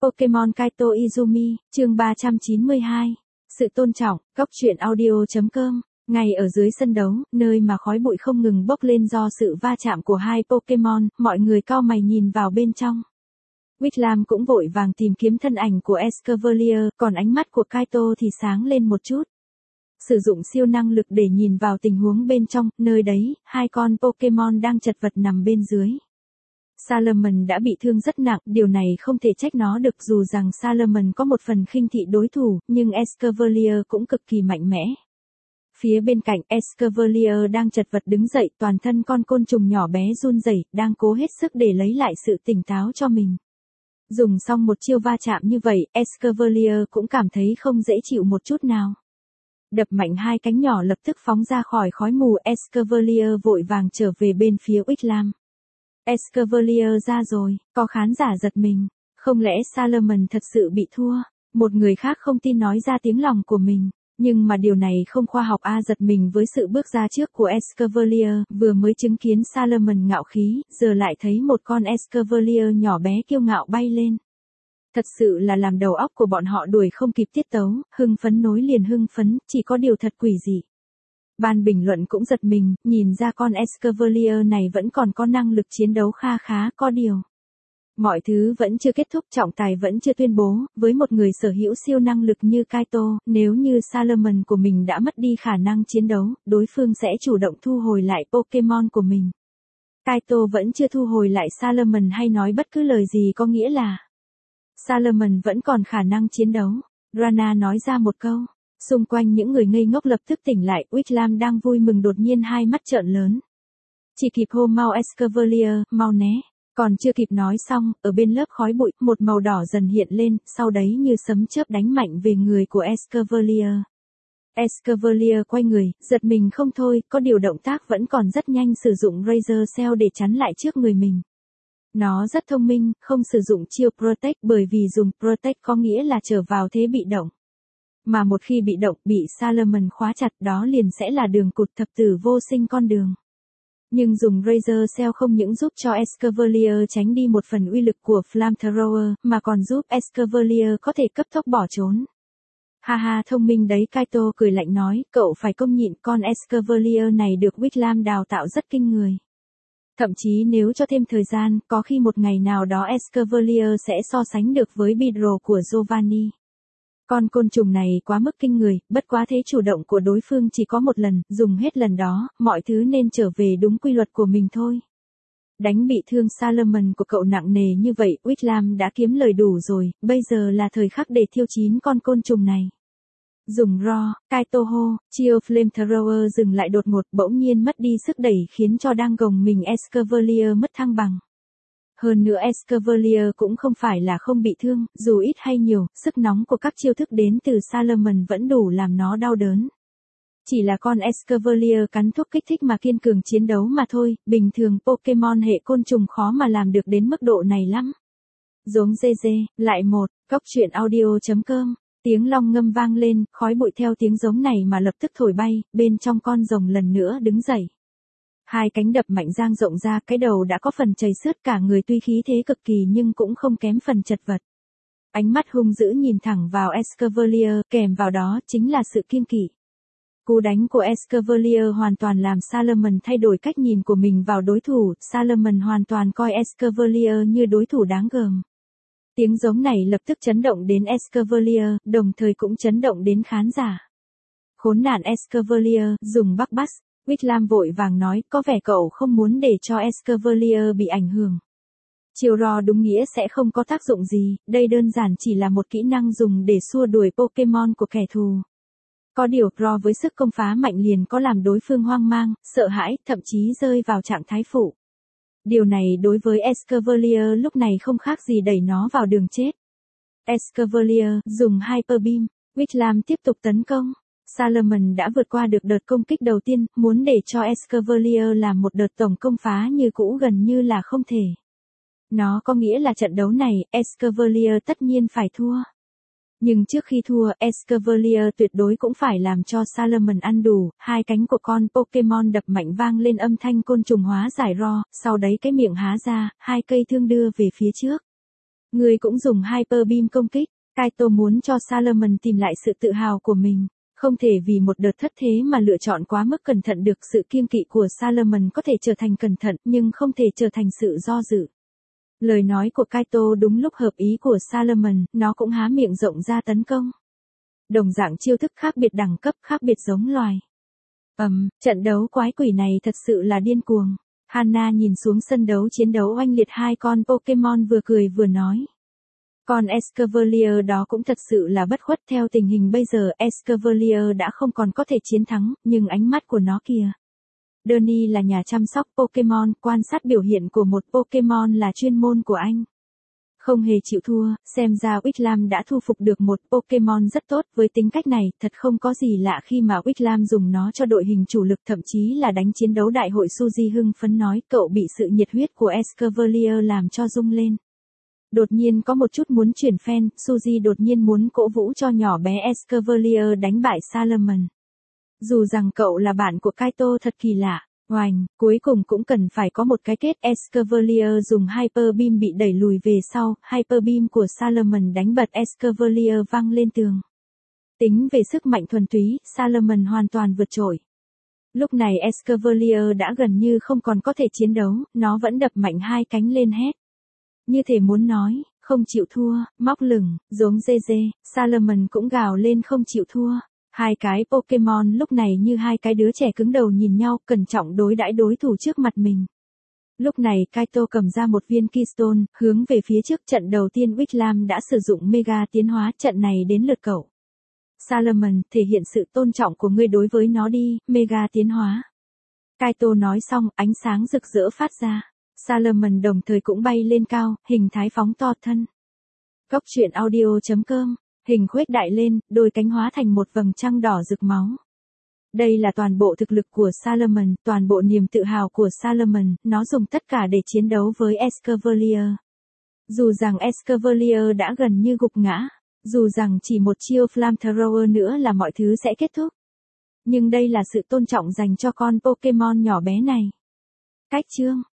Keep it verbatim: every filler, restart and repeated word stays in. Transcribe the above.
Pokemon Kaito Izumi, chương ba trăm chín mươi hai. Sự tôn trọng, góc truyện audio.com. Ngay ở dưới sân đấu, nơi mà khói bụi không ngừng bốc lên do sự va chạm của hai Pokemon, mọi người cau mày nhìn vào bên trong. Whitlam cũng vội vàng tìm kiếm thân ảnh của Escavalier, còn ánh mắt của Kaito thì sáng lên một chút. Sử dụng siêu năng lực để nhìn vào tình huống bên trong, nơi đấy, hai con Pokemon đang chật vật nằm bên dưới. Salomon đã bị thương rất nặng, điều này không thể trách nó được dù rằng Salomon có một phần khinh thị đối thủ, nhưng Escavalier cũng cực kỳ mạnh mẽ. Phía bên cạnh Escavalier đang chật vật đứng dậy, toàn thân con côn trùng nhỏ bé run rẩy, đang cố hết sức để lấy lại sự tỉnh táo cho mình. Dùng xong một chiêu va chạm như vậy, Escavalier cũng cảm thấy không dễ chịu một chút nào. Đập mạnh hai cánh nhỏ lập tức phóng ra khỏi khói mù, Escavalier vội vàng trở về bên phía Whitlam. Escavalier ra rồi, có khán giả giật mình. Không lẽ Salomon thật sự bị thua? Một người khác không tin nói ra tiếng lòng của mình. Nhưng mà điều này không khoa học a. Giật mình với sự bước ra trước của Escavalier, vừa mới chứng kiến Salomon ngạo khí, giờ lại thấy một con Escavalier nhỏ bé kiêu ngạo bay lên. Thật sự là làm đầu óc của bọn họ đuổi không kịp tiết tấu, hưng phấn nối liền hưng phấn, chỉ có điều thật quỷ dị. Ban bình luận cũng giật mình, nhìn ra con Escavalier này vẫn còn có năng lực chiến đấu kha khá, có điều. Mọi thứ vẫn chưa kết thúc, trọng tài vẫn chưa tuyên bố, với một người sở hữu siêu năng lực như Kaito, nếu như Salomon của mình đã mất đi khả năng chiến đấu, đối phương sẽ chủ động thu hồi lại Pokemon của mình. Kaito vẫn chưa thu hồi lại Salomon hay nói bất cứ lời gì có nghĩa là Salomon vẫn còn khả năng chiến đấu. Rana nói ra một câu. Xung quanh những người ngây ngốc lập tức tỉnh lại, Whitlam đang vui mừng đột nhiên hai mắt trợn lớn. Chỉ kịp hô mau Escavalier, mau né. Còn chưa kịp nói xong, ở bên lớp khói bụi, một màu đỏ dần hiện lên, sau đấy như sấm chớp đánh mạnh về người của Escavalier. Escavalier quay người, giật mình không thôi, có điều động tác vẫn còn rất nhanh, sử dụng Razor Cell để chắn lại trước người mình. Nó rất thông minh, không sử dụng chiêu Protect bởi vì dùng Protect có nghĩa là trở vào thế bị động. Mà một khi bị động, bị Salomon khóa chặt, đó liền sẽ là đường cụt thập tử vô sinh con đường. Nhưng dùng Razor Cell không những giúp cho Escavalier tránh đi một phần uy lực của Flamethrower, mà còn giúp Escavalier có thể cấp tốc bỏ trốn. Ha ha, thông minh đấy, Kaito cười lạnh nói, cậu phải công nhịn, con Escavalier này được Whitlam đào tạo rất kinh người. Thậm chí nếu cho thêm thời gian, có khi một ngày nào đó Escavalier sẽ so sánh được với Beedrill của Giovanni. Con côn trùng này quá mức kinh người, bất quá thế chủ động của đối phương chỉ có một lần, dùng hết lần đó, mọi thứ nên trở về đúng quy luật của mình thôi. Đánh bị thương Salomon của cậu nặng nề như vậy, Whitlam đã kiếm lời đủ rồi, bây giờ là thời khắc để thiêu chín con côn trùng này. Dùng Raw, Kaito hô, chiêu Flamethrower dừng lại đột ngột, bỗng nhiên mất đi sức đẩy khiến cho đang gồng mình Escavalier mất thăng bằng. Hơn nữa Escavalier cũng không phải là không bị thương, dù ít hay nhiều, sức nóng của các chiêu thức đến từ Salomon vẫn đủ làm nó đau đớn. Chỉ là con Escavalier cắn thuốc kích thích mà kiên cường chiến đấu mà thôi, bình thường Pokemon hệ côn trùng khó mà làm được đến mức độ này lắm. Giống dê dê, lại một, góc truyện audio.com, tiếng long ngâm vang lên, khói bụi theo tiếng giống này mà lập tức thổi bay, bên trong con rồng lần nữa đứng dậy. Hai cánh đập mạnh dang rộng ra, cái đầu đã có phần chầy xước, cả người tuy khí thế cực kỳ nhưng cũng không kém phần chật vật. Ánh mắt hung dữ nhìn thẳng vào Escavalier, kèm vào đó chính là sự kiêng kỵ. Cú đánh của Escavalier hoàn toàn làm Salomon thay đổi cách nhìn của mình vào đối thủ, Salomon hoàn toàn coi Escavalier như đối thủ đáng gờm. Tiếng giống này lập tức chấn động đến Escavalier, đồng thời cũng chấn động đến khán giả. Khốn nạn Escavalier, dùng Bắc Bass. Whitlam vội vàng nói, có vẻ cậu không muốn để cho Escavalier bị ảnh hưởng. Chiêu Raw đúng nghĩa sẽ không có tác dụng gì, đây đơn giản chỉ là một kỹ năng dùng để xua đuổi Pokemon của kẻ thù. Có điều Raw với sức công phá mạnh liền có làm đối phương hoang mang, sợ hãi, thậm chí rơi vào trạng thái phụ. Điều này đối với Escavalier lúc này không khác gì đẩy nó vào đường chết. Escavalier dùng Hyper Beam, Whitlam tiếp tục tấn công. Salomon đã vượt qua được đợt công kích đầu tiên, muốn để cho Escavalier làm một đợt tổng công phá như cũ gần như là không thể. Nó có nghĩa là trận đấu này, Escavalier tất nhiên phải thua. Nhưng trước khi thua, Escavalier tuyệt đối cũng phải làm cho Salomon ăn đủ, hai cánh của con Pokemon đập mạnh vang lên âm thanh côn trùng hóa giải Raw, sau đấy cái miệng há ra, hai cây thương đưa về phía trước. Ngươi cũng dùng Hyper Beam công kích. Kaito muốn cho Salamence tìm lại sự tự hào của mình. Không thể vì một đợt thất thế mà lựa chọn quá mức cẩn thận được. Sự kiêng kỵ của Salamence có thể trở thành cẩn thận nhưng không thể trở thành sự do dự. Lời nói của Kaito đúng lúc hợp ý của Salamence, nó cũng há miệng rộng ra tấn công. Đồng dạng chiêu thức khác biệt đẳng cấp, khác biệt giống loài. Ầm, um, trận đấu quái quỷ này thật sự là điên cuồng. Hana nhìn xuống sân đấu chiến đấu oanh liệt hai con Pokemon vừa cười vừa nói. Con Escavalier đó cũng thật sự là bất khuất. Theo tình hình bây giờ Escavalier đã không còn có thể chiến thắng, nhưng ánh mắt của nó kìa. Danny là nhà chăm sóc Pokemon, quan sát biểu hiện của một Pokemon là chuyên môn của anh. Không hề chịu thua, xem ra Wickham đã thu phục được một Pokemon rất tốt. Với tính cách này, thật không có gì lạ khi mà Wickham dùng nó cho đội hình chủ lực, thậm chí là đánh chiến đấu đại hội. Suzy hưng phấn nói, cậu bị sự nhiệt huyết của Escavalier làm cho rung lên. Đột nhiên có một chút muốn chuyển phen, Suzy đột nhiên muốn cổ vũ cho nhỏ bé Escavalier đánh bại Salamence. Dù rằng cậu là bạn của Kaito thật kỳ lạ. Oành, cuối cùng cũng cần phải có một cái kết. Escavalier dùng Hyper Beam bị đẩy lùi về sau, Hyper Beam của Salamence đánh bật Escavalier văng lên tường. Tính về sức mạnh thuần túy, Salamence hoàn toàn vượt trội. Lúc này Escavalier đã gần như không còn có thể chiến đấu, nó vẫn đập mạnh hai cánh lên hét. Như thể muốn nói, không chịu thua, móc lửng, giống dê dê, Salamence cũng gào lên không chịu thua. Hai cái Pokemon lúc này như hai cái đứa trẻ cứng đầu nhìn nhau, cẩn trọng đối đãi đối thủ trước mặt mình. Lúc này Kaito cầm ra một viên Keystone, hướng về phía trước. Trận đầu tiên Wickham đã sử dụng Mega tiến hóa, trận này đến lượt cậu. Salamence, thể hiện sự tôn trọng của ngươi đối với nó đi, Mega tiến hóa. Kaito nói xong, ánh sáng rực rỡ phát ra. Salamence đồng thời cũng bay lên cao, hình thái phóng to thân. Cốc truyện audio chấm com. Hình khuếch đại lên, đôi cánh hóa thành một vầng trăng đỏ rực máu. Đây là toàn bộ thực lực của Salamence, toàn bộ niềm tự hào của Salamence, nó dùng tất cả để chiến đấu với Escavalier. Dù rằng Escavalier đã gần như gục ngã, dù rằng chỉ một chiêu Flamethrower nữa là mọi thứ sẽ kết thúc. Nhưng đây là sự tôn trọng dành cho con Pokemon nhỏ bé này. Cách chương